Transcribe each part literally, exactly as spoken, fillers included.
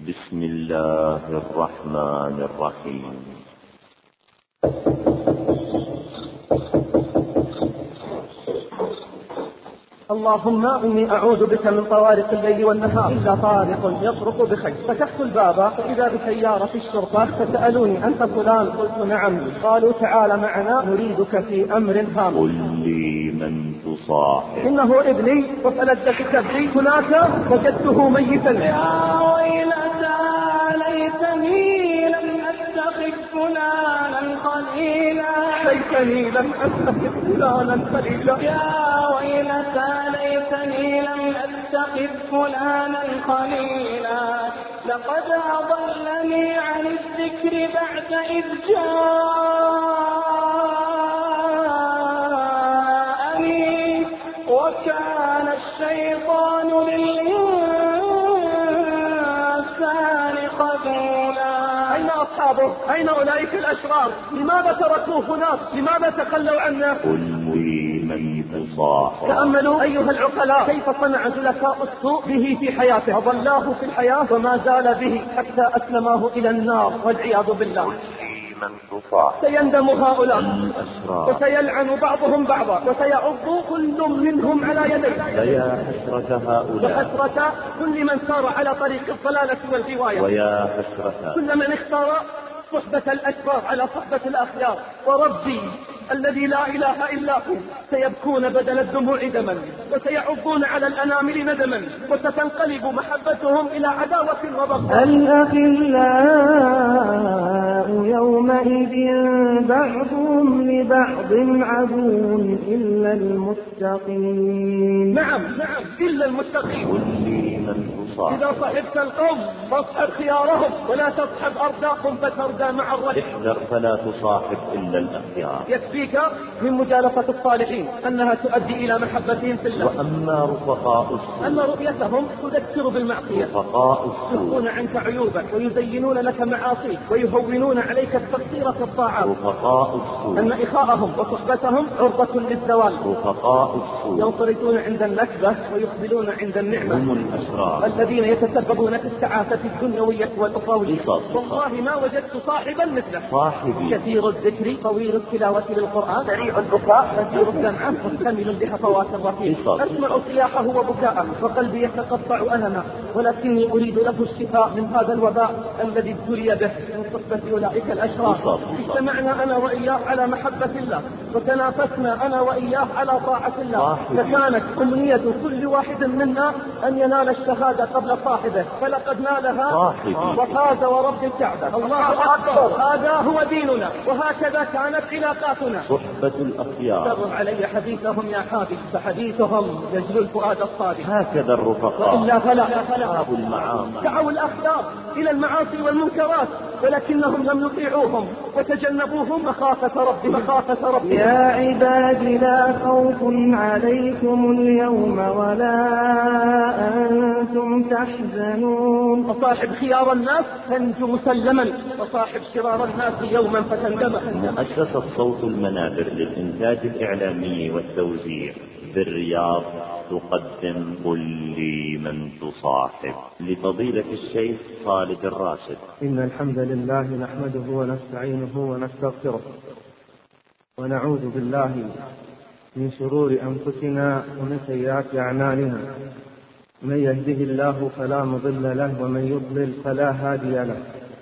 بسم الله الرحمن الرحيم. اللهم إني أعوذ بك من طوارق الليل والنهار إلا طارق يطرق بخير. فتحت الباب فإذا بسيارة الشرطة فسألوني أنت فلان؟ قلت نعم. قالوا تعال معنا نريدك في أمر هام. قل لي من تصاحب؟ إنه ابني وفلذت كبدي، هناك وجدته ميتا. يا ويلتى ليتني لم أتخذ فلانا خليلا، ليتني لم أتخذ فلانا خليلا. يا ويلتى ليتني لم أتخذ فلانا خليلا، لقد أضلني عن الذكر بعد إذ جاءني، وكان الشيطان للإنسان خذولا. أين أصحابه؟ أين أولئك الأشرار؟ لماذا تركوه هناك؟ لماذا تخلوا عنا؟ قل لي من تصاحب؟ تأملوا أيها العقلاء كيف صنع جلساء السوء به في حياته، أضلاه في الحياة وما زال به حتى أسلماه إلى النار والعياذ بالله. من تصاحب؟ سيندم هؤلاء الأشرار وسيلعن بعضهم بعضا وسيعض كل منهم على يديه. فيا حسرة هؤلاء وحسرة كل من سار على طريق الضلالة والغواية، ويا حسرة كل من اختار صحبة الأشرار على صحبة الأخيار. وربي الذي لا إله إلا هو سيبكون بدل الدموع دما، وسيعضون على الأنامل ندما، وستنقلب محبتهم إلى عداوة وبغضاء. الأخلاء يومئذ بعضهم لبعض عدو إلا المتقين. نعم نعم إلا المتقين. قل لي من تصاحب؟ إذا صحبت القوم فاصحب خيارهم ولا تصحب أرضاكم فتردى مع الرجل. احذر فلا تصاحب إلا الأخيار. يكفيك من مجالسة الصالحين أنها تؤدي إلى محبتهم في الله. وأما رفقاء السوء؟ أما رؤيتهم تذكر بالمعصية، رفقاء السوء يخفون عنك عيوبك ويزينون لك معاصيك ويهونون عليك التقصير في الطاعات. رفقاء السوء أن إخاءهم وصحبتهم عرضة للزوال. رفقاء السوء ينصرفون عند النكبة ويقبلون عند النعمة. هم الأشرار الذين يتسببون في السعادة الدنيوية والأخروية. قصص. والله ما وجدت صاحبا مثله. صاحبي كثير الذكر طويل التلاوة للقرآن، سريع البكاء كثير الدمعة مكتمل بحفوات الرفيق. أسمع صياحه وبكاءه وقلبي يتقطع ألما، ولكني أريد له الشفاء من هذا الوباء الذي ابتلي به من صحبة أولئك الأشرار. اجتمعنا أنا وإياه على محبة الله، وتنافسنا أنا وإياه على طاعة الله، فكانت أمنية كل واحد منا أن ينال الشهادة قبل صاحبه، فلقد نالها وفاز ورب الكعبة. الله أكبر. هذا هو ديننا، وهكذا كانت علاقاتنا. صحبة الأخيار. سر علي حديثهم يا حبيب، فحديثهم يجلو الفؤاد الصادق. هكذا الرفقاء. وإلا فلا فلا المعاصي. دعوا الأخيار إلى المعاصي والمنكرات، ولكنهم لم يطيعوهم وتجنبوهم مخافة ربهم مخافة ربهم. يا عباد لا خوف عليكم اليوم ولا أنتم تحزنون. وصاحب خيار الناس تنجو مسلما، وصاحب شرار الناس يوما فتندم. مؤسسة صوت المنابر للإنتاج الإعلامي والتوزيع بالرياض تقدم قل لي من تصاحب لفضيلة الشيخ خالد الراشد. إن الحمد لله نحمده ونستعينه ونستغفره، ونعوذ بالله من شرور أنفسنا ومن سيئات أعمالنا. من يهده الله فلا مضل له ومن يضلل فلا هادي له.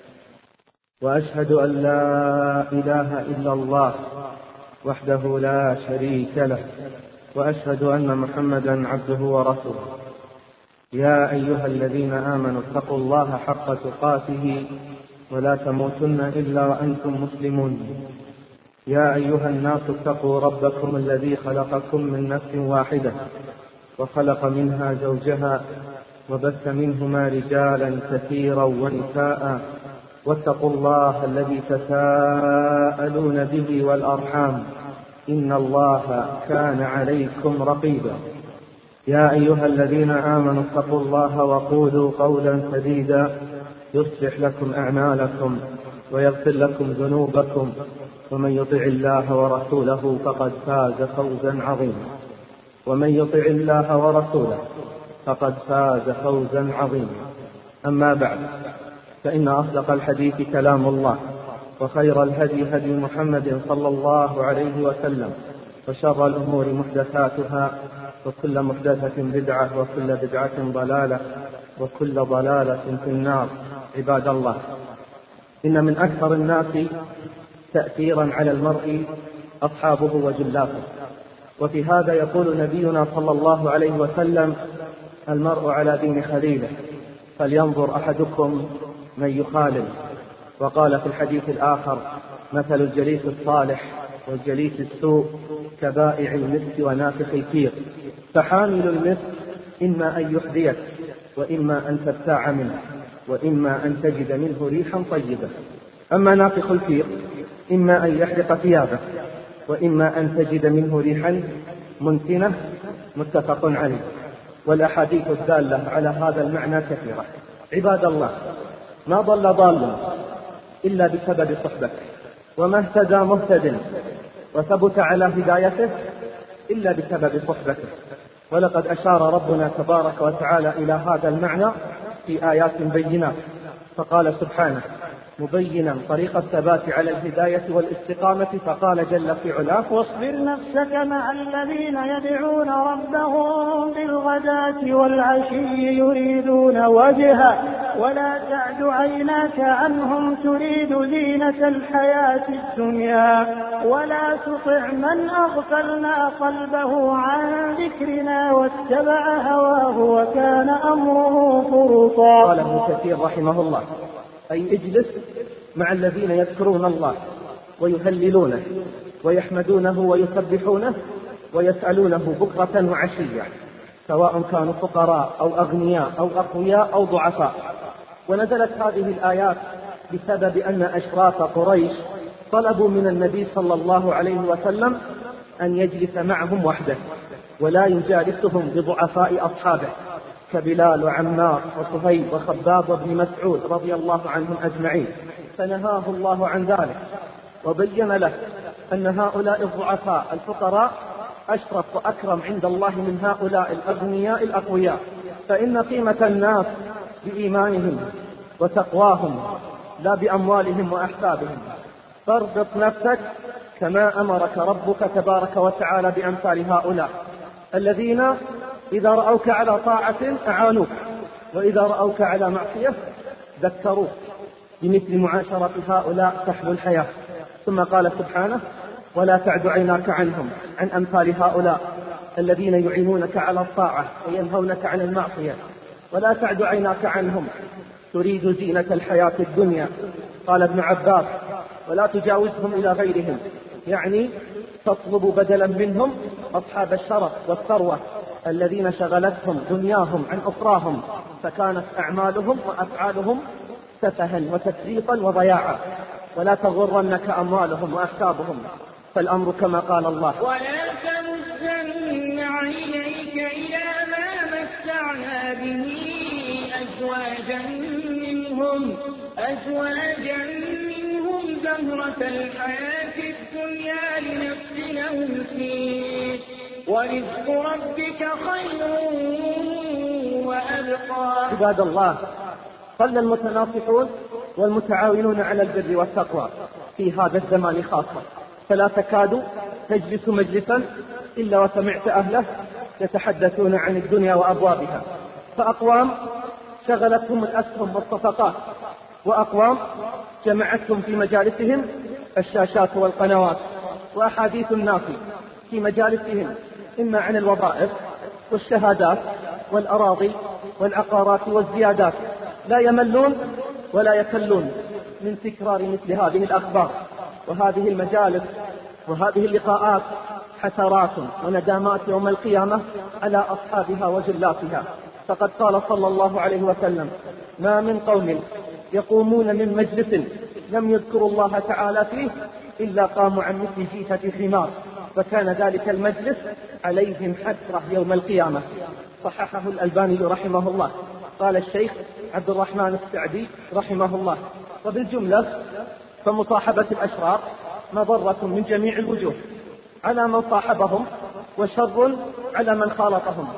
وأشهد أن لا إله إلا الله وحده لا شريك له، وأشهد أن محمدا عبده ورسوله. يا أيها الذين آمنوا اتقوا الله حق تقاته ولا تموتن إلا وأنتم مسلمون. يا أيها الناس اتقوا ربكم الذي خلقكم من نفس واحدة وخلق منها زوجها وبث منهما رجالا كثيرا ونساء، واتقوا الله الذي تساءلون به والأرحام إن الله كان عليكم رقيبا. يا أيها الذين آمنوا اتقوا الله وقولوا قولا سديدا يصلح لكم أعمالكم ويغفر لكم ذنوبكم، ومن يطع الله ورسوله فقد فاز فوزا عظيما. ومن يطع الله ورسوله فقد فاز فوزا عظيما. أما بعد، فإن أصدق الحديث كلام الله، وخير الهدي هدي محمد صلى الله عليه وسلم، وشر الأمور محدثاتها، وكل محدثة بدعة، وكل بدعة ضلالة، وكل ضلالة في النار. عباد الله، إن من أكثر الناس تأثيرا على المرء أصحابه وجلافه، وفي هذا يقول نبينا صلى الله عليه وسلم: المرء على دين خليله، فلينظر أحدكم من يخالل. وقال في الحديث الآخر: مثل الجليس الصالح والجليس السوء كبائع المسك ونافخ الكير. فحامل المسك إما أن يحذيك، وإما أن تبتاع منه، وإما أن تجد منه ريحا طيبة. أما نافخ الكير إما أن يحرق ثيابه، وإما أن تجد منه ريحا منتنة. متفق عليه. والأحاديث الدالة على هذا المعنى كثيرة. عباد الله، ما ضل ضال إلا بسبب صحبته، وما اهتدى مهتد وثبت على هدايته إلا بسبب صحبته. ولقد أشار ربنا تبارك وتعالى إلى هذا المعنى في آيات بينات، فقال سبحانه مبينا طريق الثبات على الهداية والاستقامة، فقال جل في علاه: واصبر نفسك مع الذين يدعون ربهم بالغداة والعشي يريدون وجهه ولا تعد عيناك عنهم تريد زينة الحياة الدنيا ولا تطع من أغفلنا قلبه عن ذكرنا واتبع هواه وكان أمره فرطا. قال ابن كثير رحمه الله: أي اجلس مع الذين يذكرون الله ويهللونه ويحمدونه ويسبحونه ويسألونه بكرة وعشية، سواء كانوا فقراء أو أغنياء أو أقوياء أو ضعفاء. ونزلت هذه الآيات بسبب أن أشراف قريش طلبوا من النبي صلى الله عليه وسلم أن يجلس معهم وحده، ولا يجالسهم بضعفاء أصحابه كبلال وعمار وصهيب وخباب وابن مسعود رضي الله عنهم أجمعين، فنهاه الله عن ذلك وبين له أن هؤلاء الضعفاء الفقراء أشرف وأكرم عند الله من هؤلاء الأغنياء الأقوياء، فإن قيمة الناس بإيمانهم وتقواهم لا بأموالهم وأحسابهم. فاربط نفسك كما أمرك ربك تبارك وتعالى بأمثال هؤلاء الذين إذا رأوك على طاعة أعانوك، وإذا رأوك على معصية ذكروك. بمثل معاشرة هؤلاء تحلو الحياة. ثم قال سبحانه: ولا تعد عيناك عنهم، عن أمثال هؤلاء الذين يعينونك على الطاعة وينهونك عن المعصية. ولا تعد عيناك عنهم تريد زينة الحياة الدنيا. قال ابن عباس: ولا تجاوزهم إلى غيرهم، يعني تطلب بدلا منهم أصحاب الشرف والثروة الذين شغلتهم دنياهم عن أخراهم، فكانت أعمالهم وأفعالهم سفها وتفريطا وضياعا. ولا تغرنك أموالهم وأحسابهم، فالأمر كما قال الله: ولا تمدن عينيك إلى ما متعنا به أزواجا منهم أزواجا منهم زهرة الحياة الدنيا لنفتنهم فيه ورزق ربك خير وأبقى. عباد الله، قل المتناصحون والمتعاونون على البر والتقوى في هذا الزمان خاصة، فلا تكاد تجلس مجلسا إلا وسمعت أهله يتحدثون عن الدنيا وأبوابها. فأقوام شغلتهم الأسهم والصفقات، وأقوام جمعتهم في مجالسهم الشاشات والقنوات، وأحاديث الناس في مجالسهم إما عن الوظائف والشهادات والأراضي والعقارات والزيادات. لا يملون ولا يكلون من تكرار مثل هذه الأخبار. وهذه المجالس وهذه اللقاءات حسرات وندامات يوم القيامة على أصحابها وجلاتها. فقد قال صلى الله عليه وسلم: ما من قوم يقومون من مجلس لم يذكروا الله تعالى فيه إلا قاموا عن مثل جيفة حمار، فكان ذلك المجلس عليهم حسرة يوم القيامة. صححه الألباني رحمه الله. قال الشيخ عبد الرحمن السعدي رحمه الله: وبالجملة فمصاحبة الأشرار مضرة من جميع الوجوه على من صاحبهم، وشر على من خالطهم،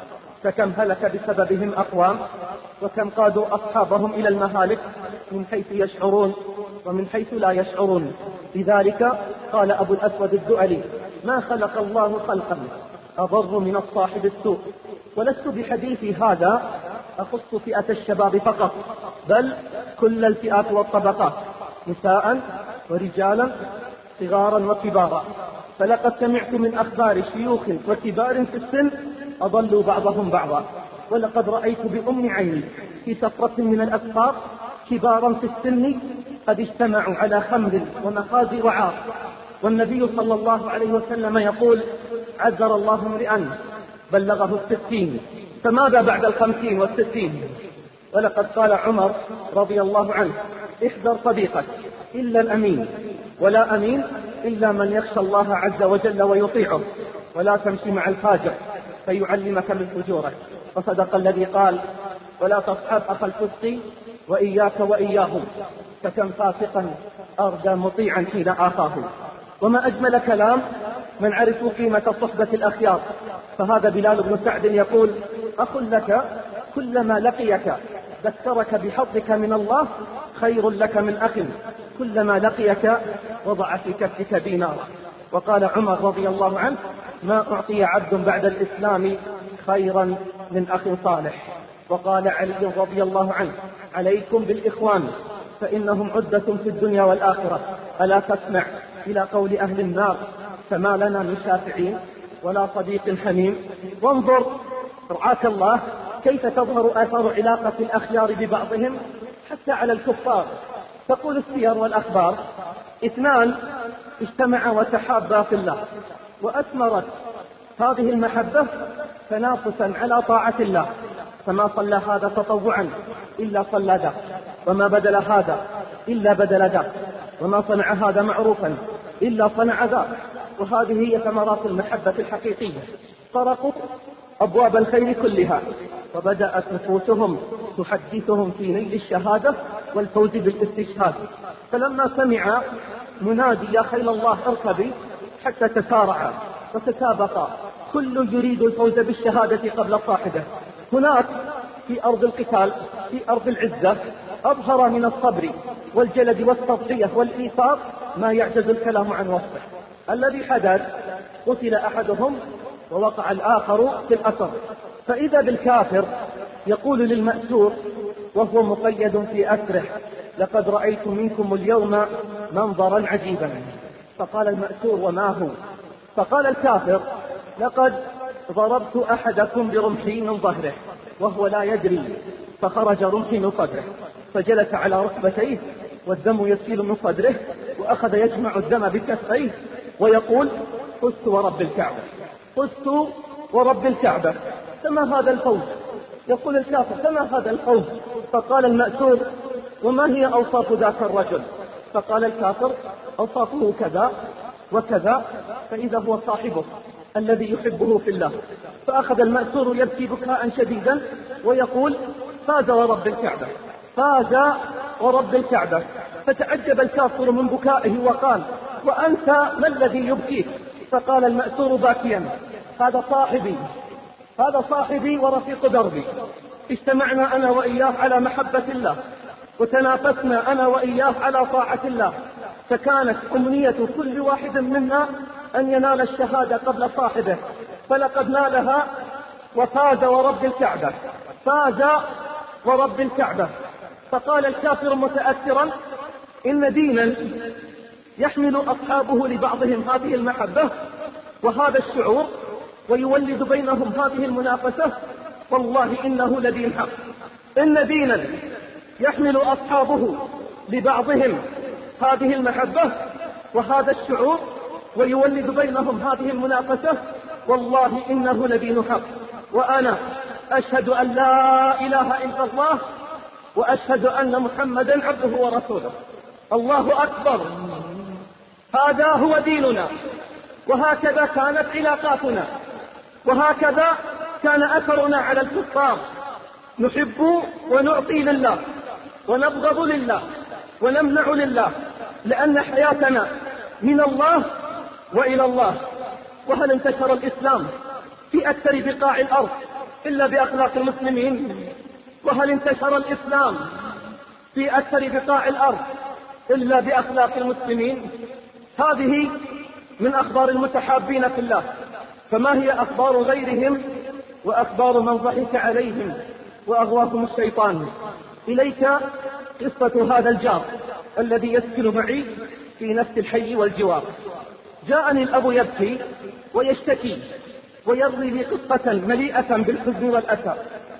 فكم هلك بسببهم أقوام، وكم قادوا أصحابهم إلى المهالك من حيث يشعرون ومن حيث لا يشعرون. لذلك قال أبو الأسود الدؤلي: ما خلق الله خلقا أضر من الصاحب السوء. ولست بحديثي هذا أخص فئة الشباب فقط، بل كل الفئات والطبقات، نساء ورجالا، صغارا وكبارا. فلقد سمعت من أخبار شيوخ وكبار في السن أضلوا بعضهم بعضا، ولقد رأيت بأم عيني في سفرة من الأسفار كبارا في السن قد اجتمعوا على خمر ومخازي وعار، والنبي صلى الله عليه وسلم يقول: عذر الله امرئا بلغه الستين، فماذا بعد الخمسين والستين؟ ولقد قال عمر رضي الله عنه: احذر صديقك إلا الأمين، ولا أمين إلا من يخشى الله عز وجل ويطيعه، ولا تمشي مع الفاجر فيعلمك من فجورك. وصدق الذي قال: ولا تصحب أخا الفسق وإياك وإياهم، فكم فاسقا أرجى مطيعا حين آخاه. وما أجمل كلام من عرفوا قيمة صحبة الأخيار. فهذا بلال بن سعد يقول: أخ لك كلما لقيك ذكرك بحظك من الله خير لك من أخ كلما لقيك وضع في كفك دينارا. وقال عمر رضي الله عنه: ما أعطي عبد بعد الإسلام خيرا من أخ صالح. وقال علي رضي الله عنه: عليكم بالإخوان فإنهم عدة في الدنيا والآخرة. ألا تسمع إلى قول أهل النار: فما لنا من شافعين ولا صديق حميم. وانظر رعاك الله كيف تظهر آثار علاقة الأخيار ببعضهم حتى على الكفار. تقول السير والأخبار: اثنان اجتمعا وتحابا في الله، وأثمرت هذه المحبة تنافسا على طاعة الله، فما صلى هذا تطوعا إلا صلى ذاك، وما بدل هذا إلا بدل ذاك، وما صنع هذا معروفا إلا صنع ذاك. وهذه هي ثمرات المحبة الحقيقية. طرقوا أبواب الخير كلها، وبدأت نفوسهم تحدثهم في نيل الشهادة والفوز بالاستشهاد. فلما سمع منادي: يا خيل الله اركبي، حتى تسارعا وتسابقا، كل يريد الفوز بالشهادة قبل صاحبه. هناك في أرض القتال، في أرض العزة، أظهر من الصبر والجلد والتضحية والإيثار ما يعجز الكلام عن وصفه. الذي حدث: قتل أحدهم ووقع الآخر في الأثر. فإذا بالكافر يقول للمأسور وهو مقيد في أسره: لقد رأيت منكم اليوم منظرا عجيبا. فقال المأسور: وما هو؟ فقال الكافر: لقد ضربت أحدكم برمحي من ظهره وهو لا يدري، فخرج رمحي من صدره، فجلس على ركبتيه والدم يسيل من صدره، وأخذ يجمع الدم بكفيه ويقول: فزت ورب الكعبة، فزت ورب الكعبة، فما هذا الفوز؟ يقول الكافر: فما هذا الفوز؟ فقال المأسور: وما هي أوصاف ذاك الرجل؟ فقال الكافر: أوصافه كذا وكذا. فإذا هو صاحبه الذي يحبه في الله. فأخذ المأسور يبكي بكاء شديدا ويقول: فاز ورب الكعبة، فاز ورب الكعبة. فتعجب الكافر من بكائه وقال: وأنت ما الذي يبكيك؟ فقال المأسور باكيا: هذا صاحبي، هذا صاحبي ورفيق دربي، اجتمعنا أنا وإياه على محبة الله، وتنافسنا أنا وإياه على طاعة الله، فكانت أمنية كل واحد منا أن ينال الشهادة قبل صاحبه، فلقد نالها وفاز ورب الكعبة، فاز ورب الكعبة. فقال الكافر متأثرا: إن دينا يحمل أصحابه لبعضهم هذه المحبة وهذا الشعور ويولد بينهم هذه المنافسة، والله إنه لدين حق. إن دينا يحمل أصحابه لبعضهم هذه المحبة وهذا الشعور ويولد بينهم هذه المنافسة، والله إنه لدين حق. وأنا أشهد أن لا إله إلا الله وأشهد أن محمدا عبده ورسوله. الله أكبر. هذا هو ديننا، وهكذا كانت علاقاتنا، وهكذا كان أثرنا على الكفار. نحب ونعطي لله، ونبغض لله، ونمنع لله، لأن حياتنا من الله وإلى الله. وهل انتشر الإسلام في أكثر بقاع الأرض إلا بأخلاق المسلمين؟ وهل انتشر الإسلام في أكثر بقاع الأرض إلا بأخلاق المسلمين؟ هذه من أخبار المتحابين في الله، فما هي أخبار غيرهم وأخبار من ضحك عليهم وأغواهم الشيطان؟ إليك قصة هذا الجار الذي يسكن معي في نفس الحي والجوار. جاءني الأب يبكي ويشتكي ويروي لي قصة مليئة بالحزن والأسى،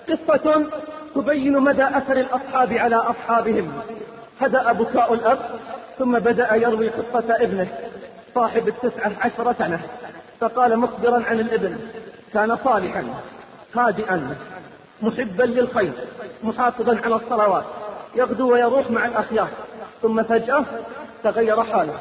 قصة تبين مدى أثر الأصحاب على أصحابهم. هدأ بكاء الأب ثم بدأ يروي قصة ابنه صاحب التسعة عشر سنة، فقال مخبرا عن الابن: كان صالحا هادئا محبا للخير محافظا على الصلوات، يغدو ويروح مع الأخيار، ثم فجأة تغير حاله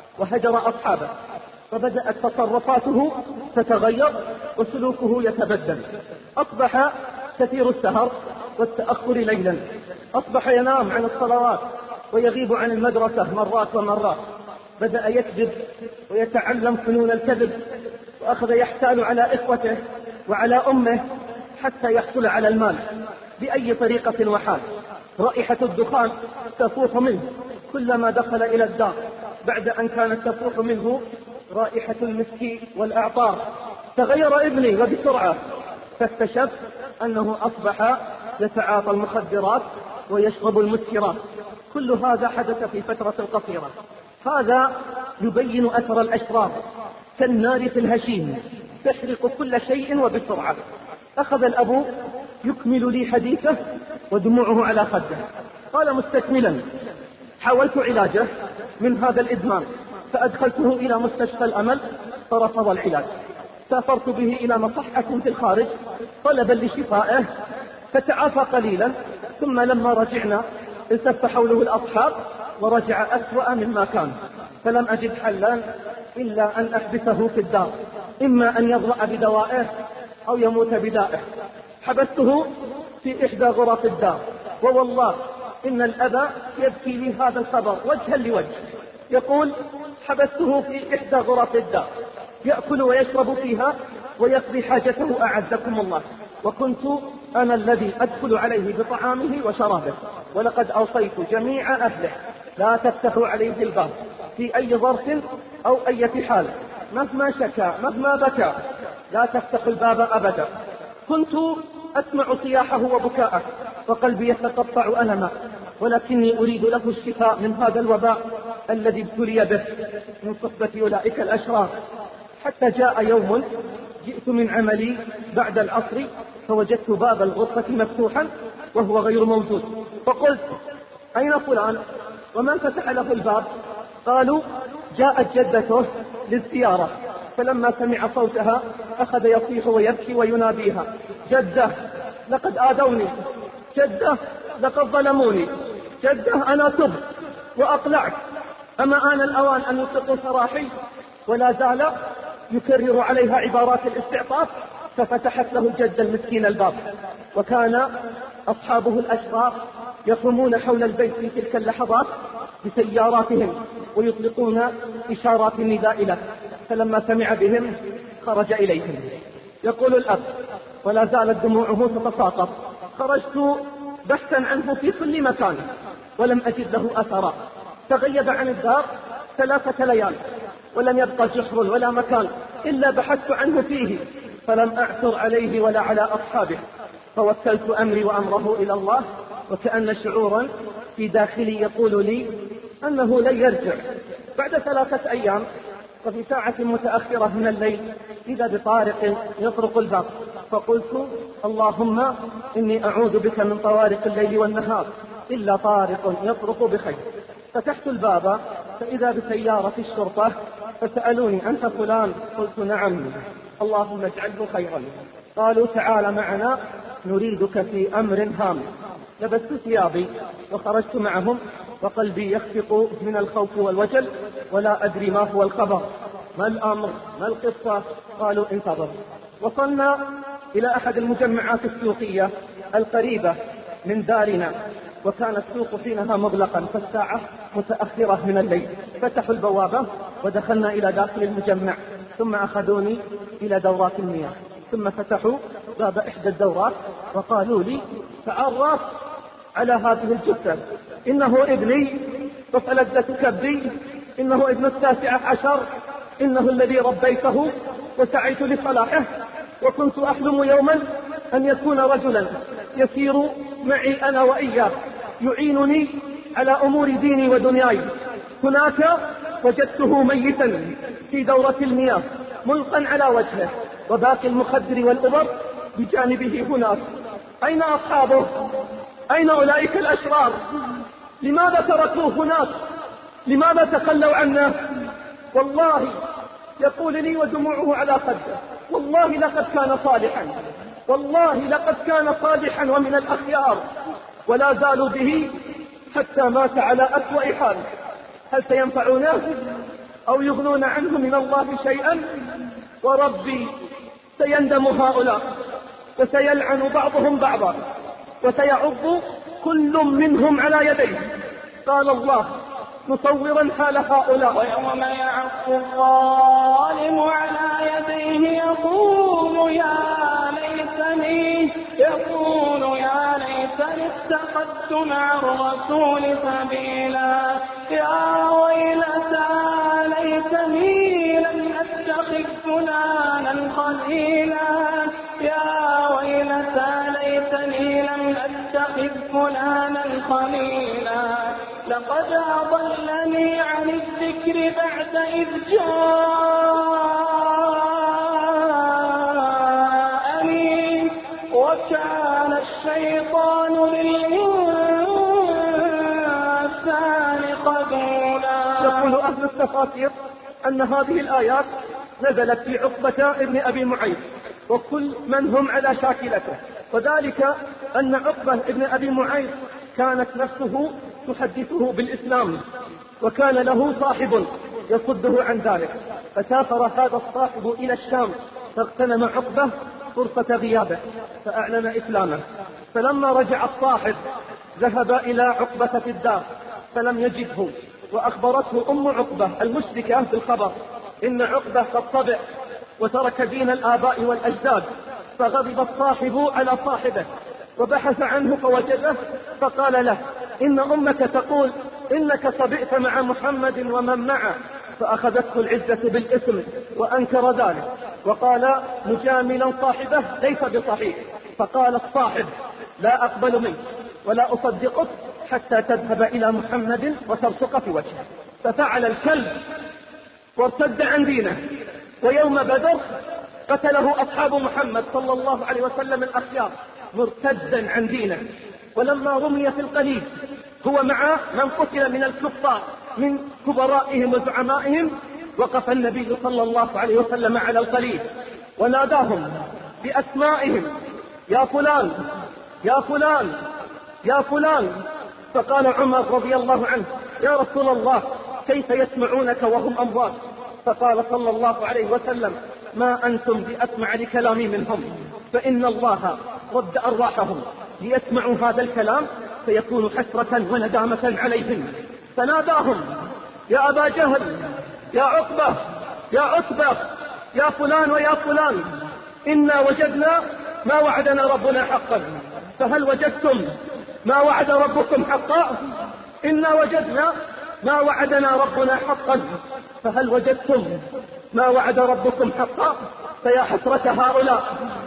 وهجر أصحابه، فبدأت تصرفاته تتغير وسلوكه يتبدل. أصبح كثير السهر والتأخر ليلا، أصبح ينام عن الصلوات ويغيب عن المدرسة مرات ومرات، بدأ يكذب ويتعلم فنون الكذب، وأخذ يحتال على إخوته وعلى أمه حتى يحصل على المال بأي طريقة وحال. رائحة الدخان تفوح منه كلما دخل إلى الدار، بعد أن كانت تفوح منه رائحة المسك والأعطار. تغير ابني وبسرعة، فاكتشف أنه أصبح يتعاطى المخدرات ويشرب المسكرات. كل هذا حدث في فترة قصيرة. هذا يبين أثر الأشرار كالنار في الهشيم، تحرق كل شيء وبسرعة. أخذ الأب يكمل لي حديثه ودموعه على خده. قال مستكملا: حاولت علاجه من هذا الإدمان، فأدخلته إلى مستشفى الأمل فرفض العلاج. سافرت به إلى مصحة في الخارج طلبا لشفائه، فتعافى قليلا، ثم لما رجعنا التف حوله الأصحاب ورجع أسوأ مما كان. فلم أجد حلا إلا أن أحبسه في الدار، إما أن يضرأ بدوائه أو يموت بدائه. حبسته في إحدى غرف الدار، ووالله إن الأب يبكي لي هذا الخبر وجها لوجه. يقول: حبسته في إحدى غرف الدار يأكل ويشرب فيها ويقضي حاجته أعزكم الله، وكنت أنا الذي أدخل عليه بطعامه وشرابه، ولقد أوصيت جميع أهله لا تفتحوا عليه الباب في أي ظرف أو أي حال، مهما شكى مهما بكى لا تفتح الباب أبدا. كنت أسمع صياحه وبكاءه وقلبي يتقطع ألما، ولكني أريد له الشفاء من هذا الوباء الذي ابتلي به من صحبة أولئك الأشرار. حتى جاء يوم جئت من عملي بعد العصر فوجدت باب الغرفة مفتوحا وهو غير موجود، فقلت: أين فلان؟ ومن فتح له الباب؟ قالوا: جاءت جدته للزيارة. فلما سمع صوتها أخذ يصيح ويبكي ويناديها: جدة لقد آذوني، جدة لقد ظلموني، جدة أنا تبت وأقلعت، أما آن الأوان أن يطلقوا سراحي؟ ولا زال يكرر عليها عبارات الاستعطاف. ففتحت له الجدة المسكين الباب، وكان أصحابه الأشرار يقومون حول البيت في تلك اللحظات بسياراتهم ويطلقون إشارات النداء له. فلما سمع بهم خرج إليهم. يقول الأب ولا زالت دموعه تتساقط: خرجت بحثا عنه في كل مكان ولم أجد له أثرا، تغيب عن الدار ثلاثة ليال ولم يبقى جحر ولا مكان إلا بحثت عنه فيه، فلم أعثر عليه ولا على أصحابه، فوكلت أمري وأمره إلى الله، وكأن شعورا في داخلي يقول لي أنه لن يرجع. بعد ثلاثة أيام وفي ساعة متأخرة من الليل إذا بطارق يطرق الباب، فقلت: اللهم إني أعوذ بك من طوارق الليل والنهار إلا طارق يطرق بخير. فتحت الباب فإذا بسيارة الشرطة، فسألوني: أنت فلان؟ قلت: نعم. اللهم اجعله خيرا. قالوا: تعال معنا نريدك في أمر هام. لبست ثيابي وخرجت معهم وقلبي يخفق من الخوف والوجل ولا أدري ما هو الخبر، ما الأمر، ما القصة. قالوا: انتظر. وصلنا إلى أحد المجمعات السوقية القريبة من دارنا، وكان السوق حينها مغلقا فالساعة متأخرة من الليل. فتحوا البوابة ودخلنا إلى داخل المجمع، ثم أخذوني إلى دورات المياه، ثم فتحوا باب إحدى الدورات وقالوا لي تعرف على هذه الجثة، إنه ابني وفلذة كبدي، إنه ابن التاسعة عشر، إنه الذي ربيته وسعيت لصلاحه، وكنت أحلم يوما أن يكون رجلا يسير معي أنا وإياه يعينني على أمور ديني ودنياي. هناك وجدته ميتا في دورة المياه ملقا على وجهه، وباقي المخدر والأبر بجانبه هناك. أين أصحابه؟ أين أولئك الأشرار؟ لماذا تركوه هناك؟ لماذا تخلوا عنه؟ والله يقول لي ودموعه على خده، والله لقد كان صالحا، والله لقد كان صالحا ومن الأخيار، ولا زالوا به حتى مات على أسوأ حال. هل سينفعونه أو يغنون عنه من الله شيئا؟ وربي سيندم هؤلاء وسيلعن بعضهم بعضا وسيعض كل منهم على يديه. قال الله مصورا حال هؤلاء: ويوم يعض الظالم على يديه يقول يا ليتني يقول يا ليتني اتخذت مع الرسول سبيلا، يا ويلتى ليتني لم اتخذ فلانا خليلا، يا ويلتى ليتني لم اتخذ فلانا خليلا، لقد أضلني عن الذكر بعد إذ جاءني وكان الشيطان للإنسان قبولا. يقول أهل التفاسير أن هذه الآيات نزلت في عقبة ابن أبي معيط وكل من هم على شاكلته، وذلك أن عقبة ابن أبي معيط كانت نفسه تحدثه بالإسلام، وكان له صاحب يصده عن ذلك، فسافر هذا الصاحب إلى الشام فاغتنم عقبة فرصة غيابه فأعلن إسلامه. فلما رجع الصاحب ذهب إلى عقبة في الدار فلم يجده، وأخبرته أم عقبة المشركة بالخبر إن عقبة قد طبع وترك دين الآباء والأجداد. فغضب الصاحب على صاحبه وبحث عنه فوجده، فقال له إن أمك تقول إنك صبئت مع محمد ومن معه. فأخذته العزة بالإثم وأنكر ذلك وقال مجاملا صاحبه ليس بصحيح. فقال الصاحب لا أقبل منك ولا أصدقك حتى تذهب إلى محمد وترسق في وجهه. ففعل الكلب وارتد عن دينه. ويوم بدر قتله أصحاب محمد صلى الله عليه وسلم الأخيار مرتدا عن دينه. ولما رمي في القليب هو مع من قتل من الكفار من كبرائهم وزعمائهم، وقف النبي صلى الله عليه وسلم على القليب وناداهم بأسمائهم: يا فلان يا فلان يا فلان. فقال عمر رضي الله عنه: يا رسول الله كيف يسمعونك وهم أموات؟ فقال صلى الله عليه وسلم: ما أنتم بأسمع لكلامي منهم، فإن الله رد أرواحهم ليسمعوا هذا الكلام فيكون حسرة وندامة عليهم. فناداهم: يا أبا جهل يا عقبة يا عتبة يا فلان ويا فلان، إنا وجدنا ما وعدنا ربنا حقا، فهل وجدتم ما وعد ربكم حقا؟ إنا وجدنا ما وعدنا ربنا حقا، فهل وجدتم ما وعد ربكم حقا؟ فيا حسرة هؤلاء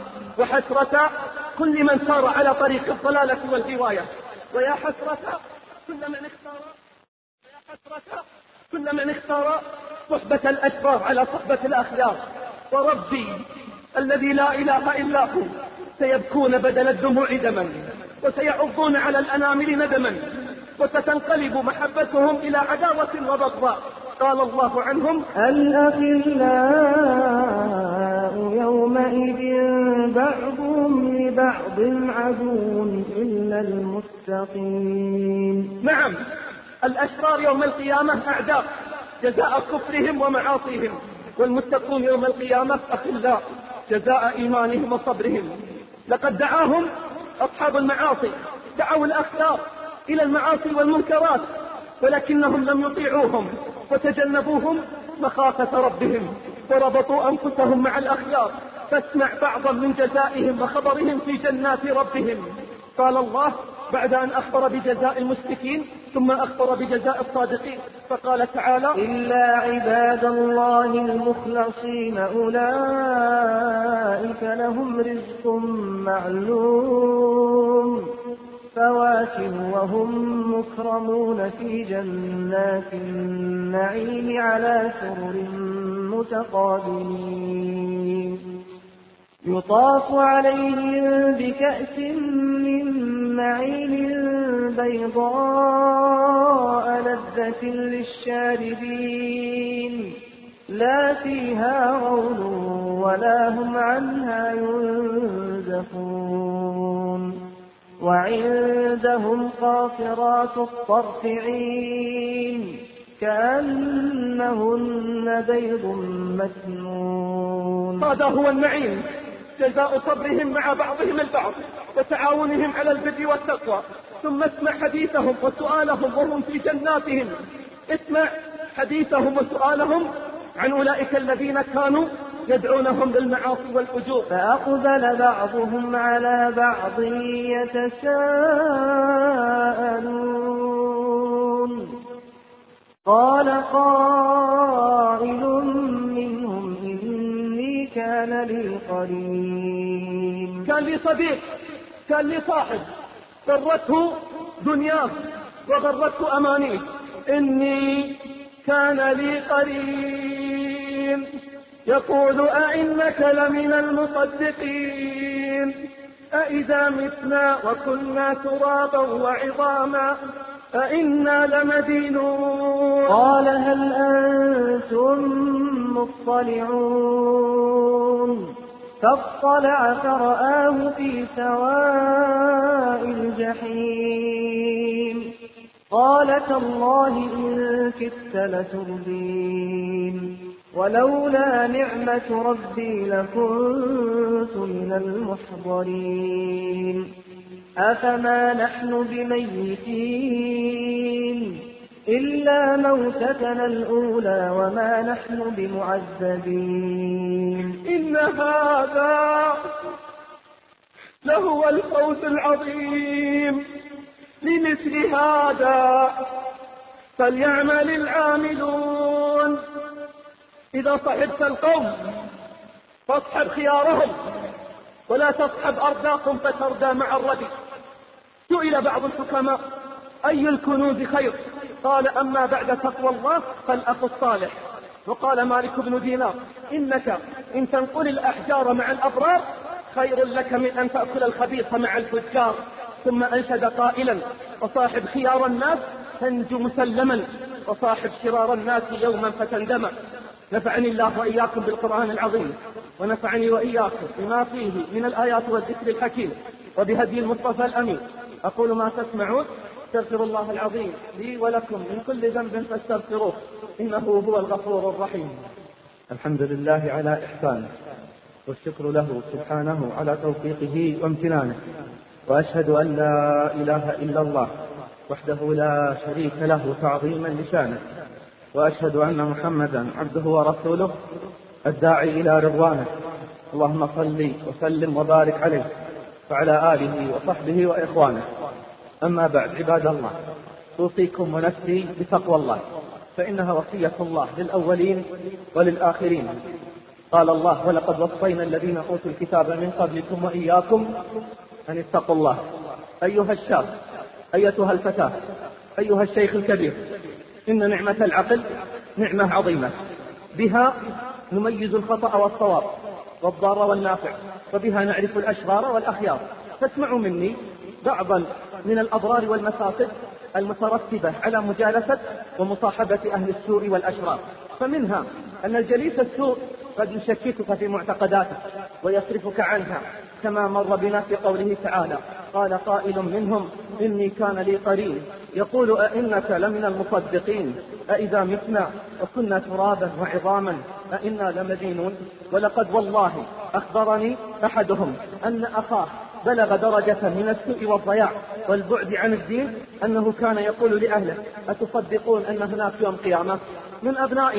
وحسرة كل من سار على طريق الضلالة والغواية، ويا حسرة كل من اختار ويا حسرة كل من اختار صحبة الأشرار على صحبة الأخيار. وربي الذي لا إله إلا هو سيبكون بدل الدموع دما، وسيعضون على الأنامل ندما، وستنقلب محبتهم إلى عداوة وبغضاء. قال الله عنهم: الأخلاء يومئذ بعضهم لبعض عدو إلا المتقين. نعم، الأشرار يوم القيامة أعداء جزاء كفرهم ومعاصيهم، والمتقون يوم القيامة أخلاء جزاء إيمانهم وصبرهم. لقد دعاهم أصحاب المعاصي، دعوا الأخيار إلى المعاصي والمنكرات، ولكنهم لم يطيعوهم وتجنبوهم مخافة ربهم، وربطوا أنفسهم مع الأخيار فاسمع بعضا من جزائهم وخبرهم في جنات ربهم. قال الله بعد أن أخبر بجزاء المشركين ثم أخبر بجزاء الصادقين فقال تعالى: إلا عباد الله المخلصين أولئك لهم رزق معلوم فواكه وهم مكرمون في جنات النعيم على سرر متقابلين يطاف عليهم بكأس من معين بيضاء لذة للشاربين لا فيها غول ولا هم عنها ينزفون وعندهم قاصرات الطرف عين كأنهن بيض مكنون. هذا هو النعيم، جزاء صبرهم مع بعضهم البعض وتعاونهم على البر والتقوى. ثم اسمع حديثهم وسؤالهم وهم في جناتهم. اسمع حديثهم وسؤالهم عن أولئك الذين كانوا يدعونهم للمعاصي والفجور. فأقبل بعضهم على بعض يتساءلون قال قائل منهم إني كان لي قرين. كان لي صديق، كان لي صاحب، غرته دنياه وغرته أمانيه. إني كان لي قرين يقول أئنك لمن المصدقين أئذا متنا وكنا ترابا وعظاما أئنا لمدينون. قال هل أنتم مطلعون فاطلع فرآه في سواء الجحيم قال تالله إن كدت لتردين ولولا نعمة ربي لكنت من المحضرين. أفما نحن بميتين إلا موتتنا الأولى وما نحن بمعذبين. إن هذا لهو الفوز العظيم. لمثل هذا فليعمل العاملون. إذا صحبت القوم فاصحب خيارهم ولا تصحب أرداكم فتردى مع الردي. سئل بعض الحكماء أي الكنوز خير؟ قال أما بعد تقوى الله فالأخ الصالح. وقال مالك بن دينار إنك إن تنقل الأحجار مع الأبرار خير لك من أن تأكل الخبيث مع الفجار. ثم أنشد قائلا وصاحب خيار الناس تنجو مسلما وصاحب شرار الناس يوما فتندم. نفعني الله وإياكم بالقرآن العظيم ونفعني وإياكم بما فيه من الآيات والذكر الحكيم وبهدي المصطفى الأمين. أقول ما تسمعون استغفر الله العظيم لي ولكم من كل ذنب فاستغفروه إنه هو الغفور الرحيم. الحمد لله على إحسانه والشكر له سبحانه على توفيقه وامتنانه، وأشهد أن لا إله إلا الله وحده لا شريك له تعظيما لشانه، وأشهد أن محمدا عبده ورسوله الداعي إلى رضوانه. اللهم صل وسلم وبارك عليه وعلى آله وصحبه وإخوانه. أما بعد عباد الله، أوصيكم ونفسي بتقوى الله، فإنها وصية الله للأولين وللآخرين. قال الله ولقد وصينا الذين أوتوا الكتاب من قبلكم وإياكم أن اتقوا الله. أيها الشاب، أيتها الفتاة، أيها الشيخ الكبير، إن نعمة العقل نعمة عظيمة، بها نميز الخطأ والصواب والضار والنافع، وبها نعرف الأشرار والأخيار. فاسمعوا مني بعضا من الأضرار والمفاسد المترتبة على مجالسة ومصاحبة أهل السوء والأشرار. فمنها أن الجليس السوء قد يشككك في معتقداتك ويصرفك عنها، كما مر بنا في قوله تعالى قال قائل منهم إني كان لي قرين يقول أئنك لمن المصدقين أئذا متنا وكنا ترابا وعظاما أئنا لمدينون. ولقد والله أخبرني أحدهم أن أخاه بلغ درجة من السوء والضياع والبعد عن الدين أنه كان يقول لأهله أتصدقون أن هناك يوم قيامة من أبنائنا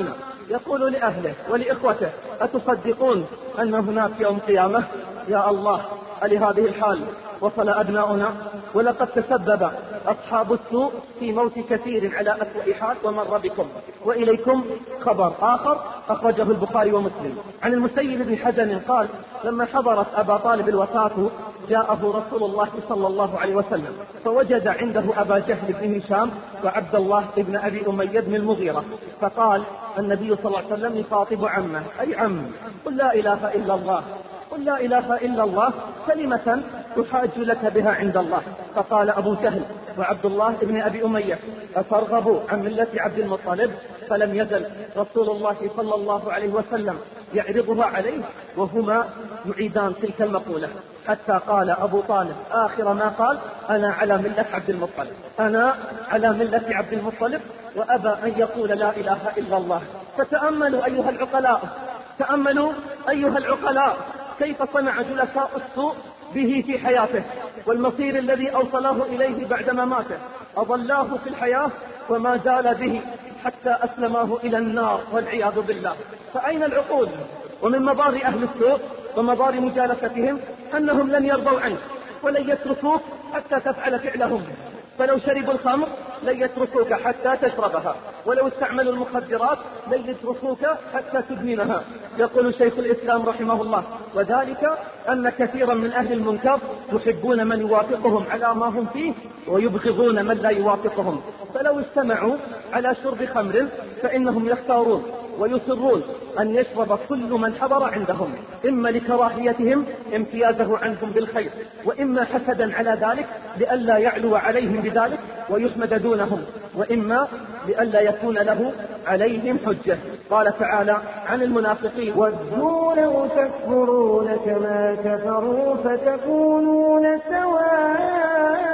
يقول لأهله ولإخوته: أتصدقون أن هناك يوم قيامة؟ يا الله، ألهذه الحال وصل أبناؤنا؟ ولقد تسبب أصحاب السوء في موت كثير على أسوأ حال ومر بكم. وإليكم خبر آخر أخرجه البخاري ومسلم عن المسيب بن حزن قال: لما حضرت أبا طالب الوفاة جاءه رسول الله صلى الله عليه وسلم فوجد عنده أبا جهل بن هشام وعبد الله بن أبي أمية بن المغيرة، فقال النبي صلى الله عليه وسلم يخاطب عمه: أي عم، قل لا إله إلا الله، قل لا إله إلا الله كلمة تحاج لك بها عند الله. فقال أبو جهل وعبد الله بن أبي أمية: أترغب عن ملة عبد المطلب؟ فلم يزل رسول الله صلى الله عليه وسلم يعرضها عليه وهما يعيدان تلك المقولة، حتى قال أبو طالب آخر ما قال: أنا على ملة عبد المطلب، أنا على ملة عبد المطلب، وأبى أن يقول لا إله إلا الله. فتأملوا أيها العقلاء، تأملوا أيها العقلاء كيف صنع جلساء السوء به في حياته، والمصير الذي أوصله إليه بعدما ماته. أضلاه في الحياة وما زال به حتى أسلماه إلى النار والعياذ بالله. فأين العقول؟ ومن مضار أهل السوء ومضار مجالستهم أنهم لن يرضوا عنك ولن يتركوك حتى تفعل فعلهم. فلو شربوا الخمر لن يتركوك حتى تشربها، ولو استعملوا المخدرات لن يتركوك حتى تدمنها. يقول شيخ الإسلام رحمه الله: وذلك أن كثيرا من أهل المنكر يحبون من يوافقهم على ما هم فيه ويبغضون من لا يوافقهم، فلو استمعوا على شرب خمر فإنهم يختارون ويصرون أن يشرب كل من حضر عندهم، إما لكراهيتهم امتيازه عنهم بالخير، وإما حسدا على ذلك لئلا يعلو عليهم بذلك ويحمد دونهم، وإما لئلا يكون له عليهم حجة. قال تعالى عن المنافقين: ودوا لو تكفرون كما كفروا فتكونون سواء.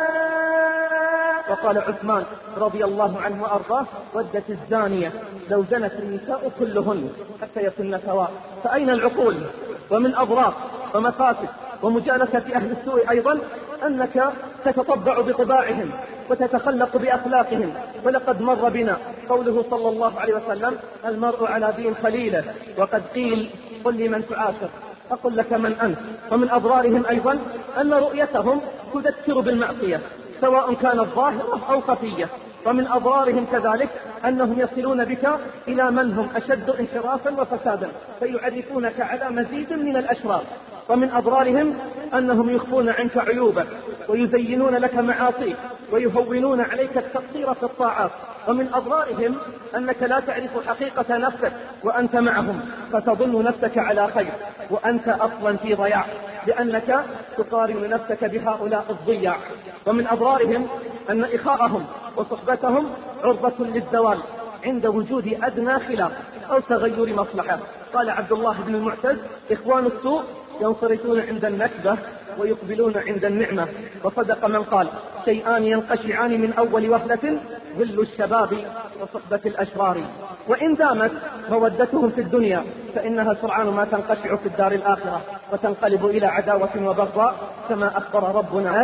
وقال عثمان رضي الله عنه وأرضاه: ودت الزانية لو زنت النساء كلهن حتى يكن سواء. فأين العقول؟ ومن أضرار ومفاسد ومجالسة أهل السوء أيضا أنك تتطبع بطباعهم وتتخلق بأخلاقهم. ولقد مر بنا قوله صلى الله عليه وسلم: المرء على دين خليله. وقد قيل: قل لي من تعاشر، أقول لك من أنت. ومن أضرارهم أيضا أن رؤيتهم تذكر بالمعصية سواء كانت ظاهرة أو خفية. ومن أضرارهم كذلك أنهم يصلون بك إلى من هم أشد انحرافا وفسادا فيعرفونك على مزيد من الأشرار. ومن أضرارهم أنهم يخفون عنك عيوبك ويزينون لك معاصيك ويهونون عليك التقصير في الطاعات. ومن أضرارهم أنك لا تعرف حقيقة نفسك وأنت معهم، فتظن نفسك على خير وأنت أصلا في ضياع، لأنك تقارن نفسك بهؤلاء الضياع. ومن أضرارهم أن إخاءهم وصحبتهم عرضة للزوال عند وجود أدنى خلاف أو تغير مصلحة. قال عبد الله بن المعتز: إخوان السوء ينصرفون عند النكبة ويقبلون عند النعمة. وصدق من قال: شيئان ينقشعان من أول وهلة: ظل الشباب وصحبة الأشرار. وإن دامت مودتهم في الدنيا فإنها سرعان ما تنقشع في الدار الآخرة وتنقلب إلى عداوة وبغضاء، كما أخبر ربنا: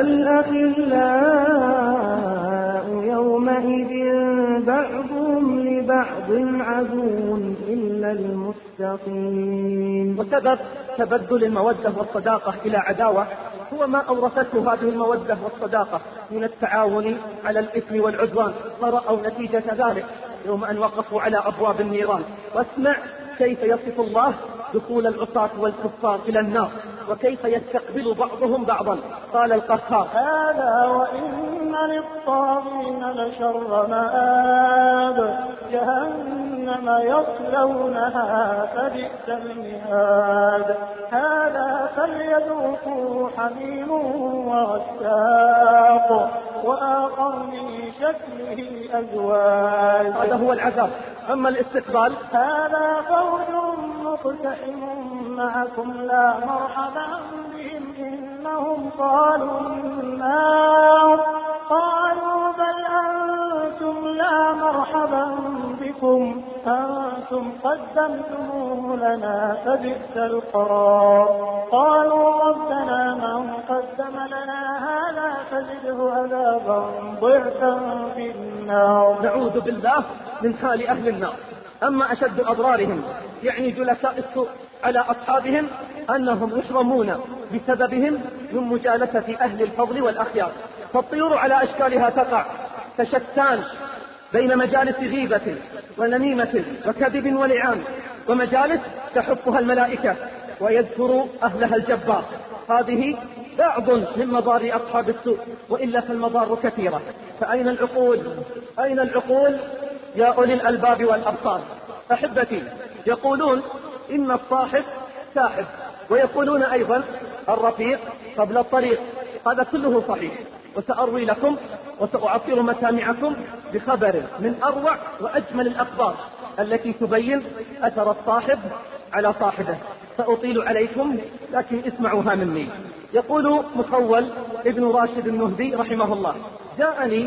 الأخلاء يومئذ بعضهم لبعض عدو إلا المتقين. وسبب تبدل المودة والصداقة إلى عداوة هو ما أورثته هذه المودة والصداقة من التعاون على الإثم والعدوان، فرأوا نتيجة ذلك يوم أن وقفوا على أبواب النيران. واسمع كيف يصف الله دخول العصاة والكفار إلى النار وكيف يستقبل بعضهم بعضا. قال القهار: هذا وإن للطاغين لشر مآب، جهنم يصلونها فبئس المهاد، هذا فليذوقوا حميم وغساق وآخر من شكله أزواج. هذا هو العذاب. أما الاستقبال: هذا فوج مقتحم معكم لا مرحبا بهم إنهم قالوا النار، قالوا بل أنتم لا مرحبا بكم أنتم قدمتموه لنا فبئس القرار. قالوا ربنا من قدم لنا هذا فزده عذابا ضعفا في النار. نعوذ بالله من حال أهل النار أما أشد أضرارهم يعني جلساء السوء على أصحابهم أنهم يحرمون بسببهم من مجالسة أهل الفضل والأخيار. فالطيور على أشكالها تقع تشتان بين مجالس غيبة ونميمة وكذب ولعان، ومجالس تحفها الملائكة ويذكر أهلها الجبار. هذه بعض من مضار أصحاب السوء، وإلا فالمضار كثيرة. فأين العقول؟ أين العقول يا أولي الألباب والأبصار؟ أحبتي، يقولون إن الصاحب ساحب، ويقولون أيضا الرفيق قبل الطريق. هذا كله صحيح، وسأروي لكم وسأعطر مسامعكم بخبر من أروع وأجمل الأخبار التي تبين أثر الصاحب على صاحبه. سأطيل عليكم لكن اسمعوها مني. يقول مخول ابن راشد النهدي رحمه الله: جاءني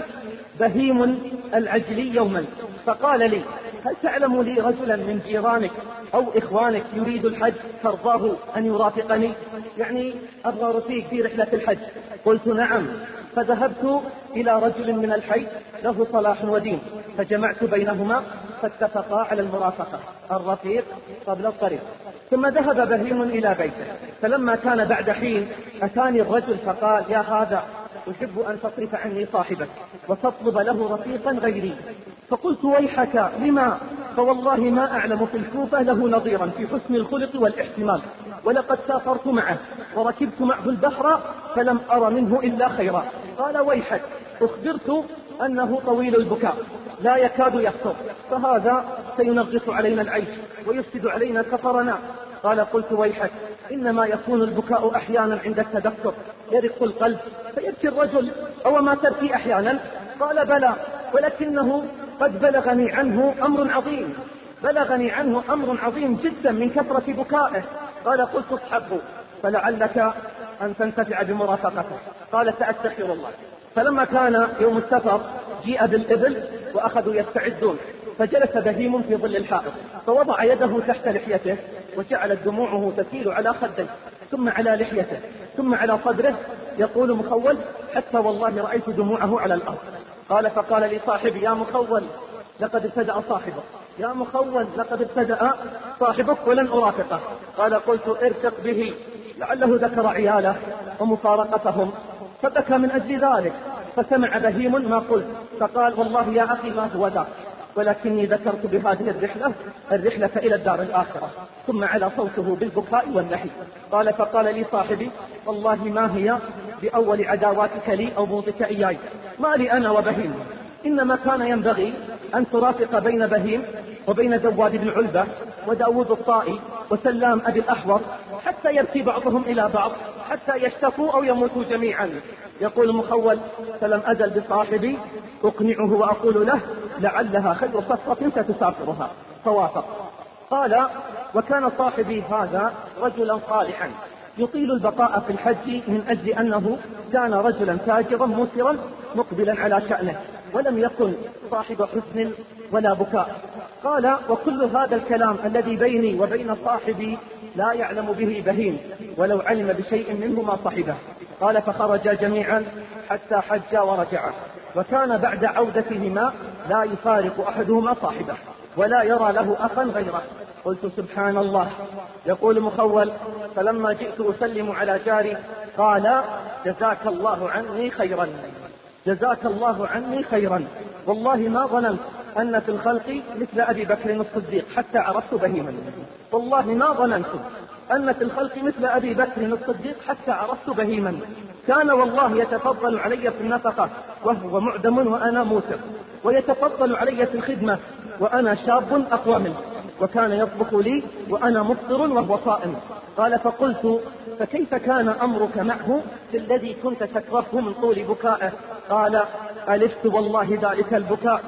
بهيم العجلي يوما فقال لي: هل تعلم لي رجلا من جيرانك أو إخوانك يريد الحج ترضاه أن يرافقني؟ يعني أبغى رفيق في رحلة الحج. قلت: نعم. فذهبت إلى رجل من الحي له صلاح ودين، فجمعت بينهما فاتفقا على المرافقة، الرفيق قبل الطريق. ثم ذهب بهيم إلى بيته، فلما كان بعد حين أتاني الرجل فقال: يا هذا، أحب أن تصرف عني صاحبك وتطلب له رفيقا غيري. فقلت: ويحك، لما؟ فوالله ما أعلم في الكوفة له نظيرا في حسن الخلق والاحتمال، ولقد سافرت معه وركبت معه البحر فلم أر منه إلا خيرا. قال: ويحك، أخبرت أنه طويل البكاء لا يكاد يخطر، فهذا سينغص علينا العيش ويفسد علينا سفرنا. قال: قلت: ويحك، إنما يكون البكاء أحيانا عند التذكر، يرق القلب فيبكي الرجل، أو ما تبكي أحيانا؟ قال: بلى، ولكنه قد بلغني عنه أمر عظيم، بلغني عنه أمر عظيم جدا من كثرة بكائه. قال: قلت: اصحبه فلعلك أن تنتفع بمرافقته. قال: سأستغفر الله. فلما كان يوم السفر جيء بالإبل وأخذوا يستعدون، فجلس بهيم في ظل الحائط، فوضع يده تحت لحيته وجعلت دموعه تسيل على خده ثم على لحيته ثم على صدره. يقول مخول: حتى والله رأيت دموعه على الأرض. قال: فقال لي صاحبي: يا مخول، لقد ابتدأ صاحبك، يا مخول، لقد ابتدأ صاحبك ولن أرافقه. قال: قلت: ارفق به، لعله ذكر عياله ومفارقتهم فبكى من أجل ذلك. فسمع بهيم ما قلت فقال: والله يا أخي ما هو ذاك، ولكني ذكرت بهذه الرحلة الرحلة إلى الدار الآخرة. ثم على صوته بالبكاء والنحي. قال: فقال لي صاحبي: والله ما هي بأول عداواتك لي أو بغضك إياي، ما لي أنا وبهيم، إنما كان ينبغي أن ترافق بين بهيم وبين دواد بن علبة وداود الطائي وسلام أبي الأحور، حتى يبكي بعضهم إلى بعض، حتى يشتكوا أو يموتوا جميعا. يقول مخول: فلم أزل بصاحبي أقنعه وأقول له لعلها خير صفقة ستسافرها، فوافق. قال: وكان صاحبي هذا رجلا صالحا يطيل البقاء في الحج من أجل أنه كان رجلا تاجرا مسرا مقبلا على شأنه، ولم يكن صاحب حسن ولا بكاء. قال: وكل هذا الكلام الذي بيني وبين صاحبي لا يعلم به بهيم، ولو علم بشيء منه ما صحبه. قال: فخرجا جميعا حتى حجا ورجعا، وكان بعد عودتهما لا يفارق أحدهما صاحبه ولا يرى له أخا غيره. قلت: سبحان الله. يقول مخول: فلما جئت أسلم على جاري قال: جزاك الله عني خيرا، جزاك الله عني خيرا، والله ما ظننت أن في الخلق مثل أبي بكر الصديق حتى عرفت بهيما، والله ما ظننت أن في الخلق مثل أبي بكر الصديق حتى عرفت بهيما، كان والله يتفضل علي في النفقة وهو معدم وأنا موسر، ويتفضل علي في الخدمة وأنا شاب أقوى منه، وكان يطبخ لي وأنا مفطر وهو صائم. قال: فقلت: فكيف كان أمرك معه في الذي كنت تكرهه من طول بكائه؟ قال: ألفت والله ذلك البكاء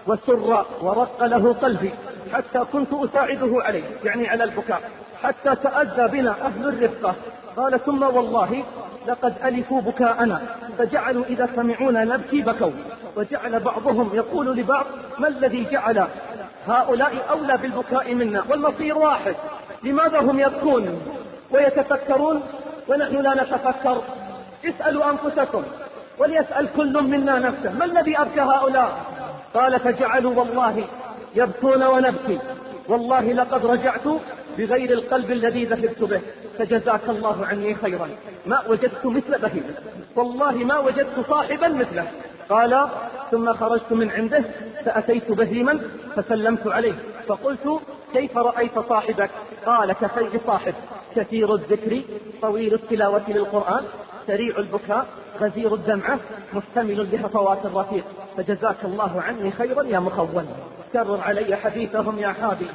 وسر ورق له قلبي حتى كنت أساعده عليه، يعني على البكاء، حتى تأذى بنا أهل الرفقة. قال: ثم والله لقد ألفوا بكاءنا فجعلوا إذا سمعونا نبكي بكوا، وجعل بعضهم يقول لبعض: ما الذي جعل هؤلاء أولى بالبكاء منا والمصير واحد؟ لماذا هم يبكون ويتفكرون ونحن لا نتفكر؟ اسألوا أنفسكم وليسأل كل منا نفسه: ما الذي أبكى هؤلاء؟ قال: فجعلوا والله يبكون ونبكي والله لقد رجعت بغير القلب الذي ذهبت به، فجزاك الله عني خيرا، ما وجدت مثل بهيم، والله ما وجدت صاحبا مثله. قال ثم خرجت من عنده فأتيت بهيما فسلمت عليه فقلت كيف رأيت صاحبك؟ قال كخير صاحب، كثير الذكر طويل التلاوة للقرآن سريع البكاء غزير الدمعة محتمل بهفوات الرفيق، فجزاك الله عني خيرا يا مخول. كرر علي حديثهم يا حادي،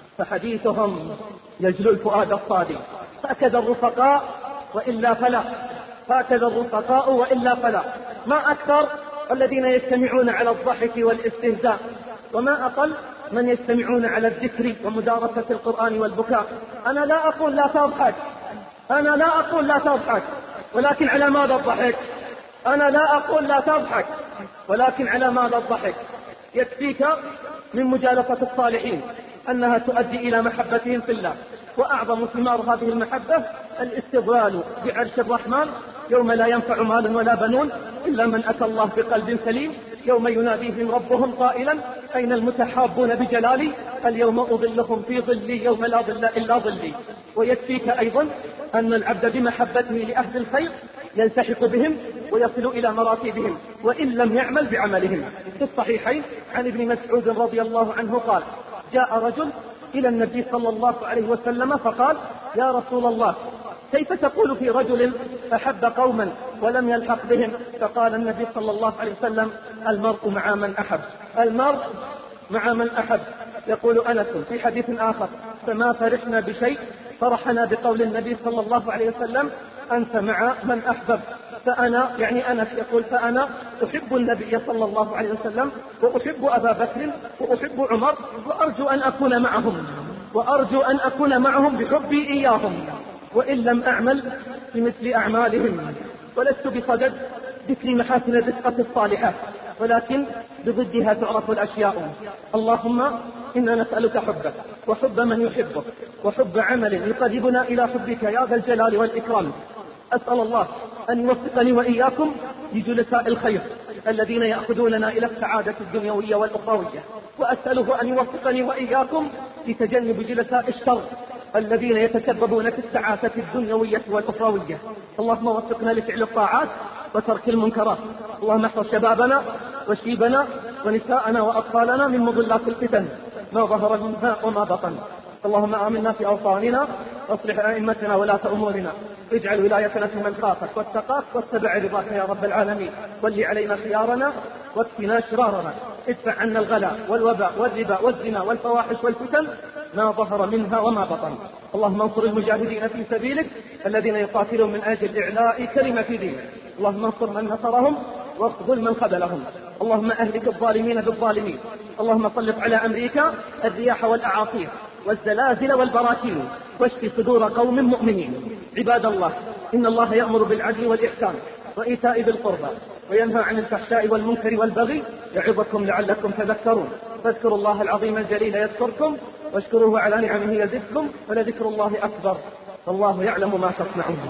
فحديثهم يجلو الفؤاد الصادي. هكذا الرفقاء وإلا فلا، هكذا الرفقاء وإلا فلا. ما أكثر الذين يجتمعون على الضحك والاستهزاء، وما أقل من يجتمعون على الذكر ومدارسة القرآن والبكاء. أنا لا أقول لا تضحك، أنا لا أقول لا تضحك، ولكن على ماذا الضحك؟ أنا لا أقول لا تضحك، ولكن على ماذا الضحك؟ يكفيك من مجالسة الصالحين أنها تؤدي إلى محبتهم في الله، وأعظم ثمار هذه المحبة الاستظلال بعرش الرحمن يوم لا ينفع مال ولا بنون إلا من أتى الله بقلب سليم، يوم يناديهم ربهم قائلا أين المتحابون بجلالي اليوم أظلهم في ظلي يوم لا ظل إلا ظلي. ويكفيك أيضا أن العبد بمحبته لأهل الخير يلتحق بهم ويصل إلى مراتبهم وإن لم يعمل بعملهم. في الصحيحين عن ابن مسعود رضي الله عنه قال جاء رجل إلى النبي صلى الله عليه وسلم فقال يا رسول الله كيف تقول في رجل أحب قوما ولم يلحق بهم؟ فقال النبي صلى الله عليه وسلم المرء مع من أحب، المرء مع من أحب. يقول أنس في حديث آخر فما فرحنا بشيء فرحنا بقول النبي صلى الله عليه وسلم أنت مع من أحبب. فأنا يعني أنس يقول فأنا أحب النبي صلى الله عليه وسلم وأحب أبا بكر وأحب عمر وأرجو أن أكون معهم، وأرجو أن أكون معهم بحبي إياهم وإن لم أعمل بمثل أعمالهم. ولست بصدد ذكر محاسن الرفقة الصالحة، ولكن بضدها تعرف الأشياء. اللهم إنا نسألك حبك وحب من يحبك وحب عمل يقربنا إلى حبك يا ذا الجلال والإكرام. أسأل الله أن يوفقني وإياكم لجلساء الخير الذين يأخذوننا إلى السعادة الدنيوية والأخروية، وأسأله أن يوفقني وإياكم لتجنب جلساء الشر الذين يتسببون في السعادة الدنيوية والأخروية. اللهم وفقنا لفعل الطاعات وترك المنكرات. اللهم احفظ شبابنا وشيبنا ونساءنا وأطفالنا من مضلات الفتن ما ظهر منها وما بطن. اللهم آمنا في أوطاننا واصلح أئمتنا ولاة أمورنا، اجعل ولايتنا في من خافك واتقاك واتبع رضاك يا رب العالمين. ول علينا خيارنا واكفنا شرارنا، ادفع عنا الغلاء والوباء والربا والزنا والفواحش والفتن ما ظهر منها وما بطن. اللهم انصر المجاهدين في سبيلك الذين يقاتلون من أجل إعلاء كلمة دينك. اللهم انصر من نصرهم واخذل من خذلهم. اللهم أهلك الظالمين بالظالمين. اللهم سلط على أمريكا الرياح والأعاصير والزلازل والبراكين واشف صدور قوم مؤمنين. عباد الله إن الله يأمر بالعدل والإحسان وإيتاء ذي القربى وينهى عن الفحشاء والمنكر والبغي يعظكم لعلكم تذكرون. فاذكروا الله العظيم الجليل يذكركم واشكروه على نعمه يزدكم ولذكر الله أكبر والله يعلم ما تصنعون.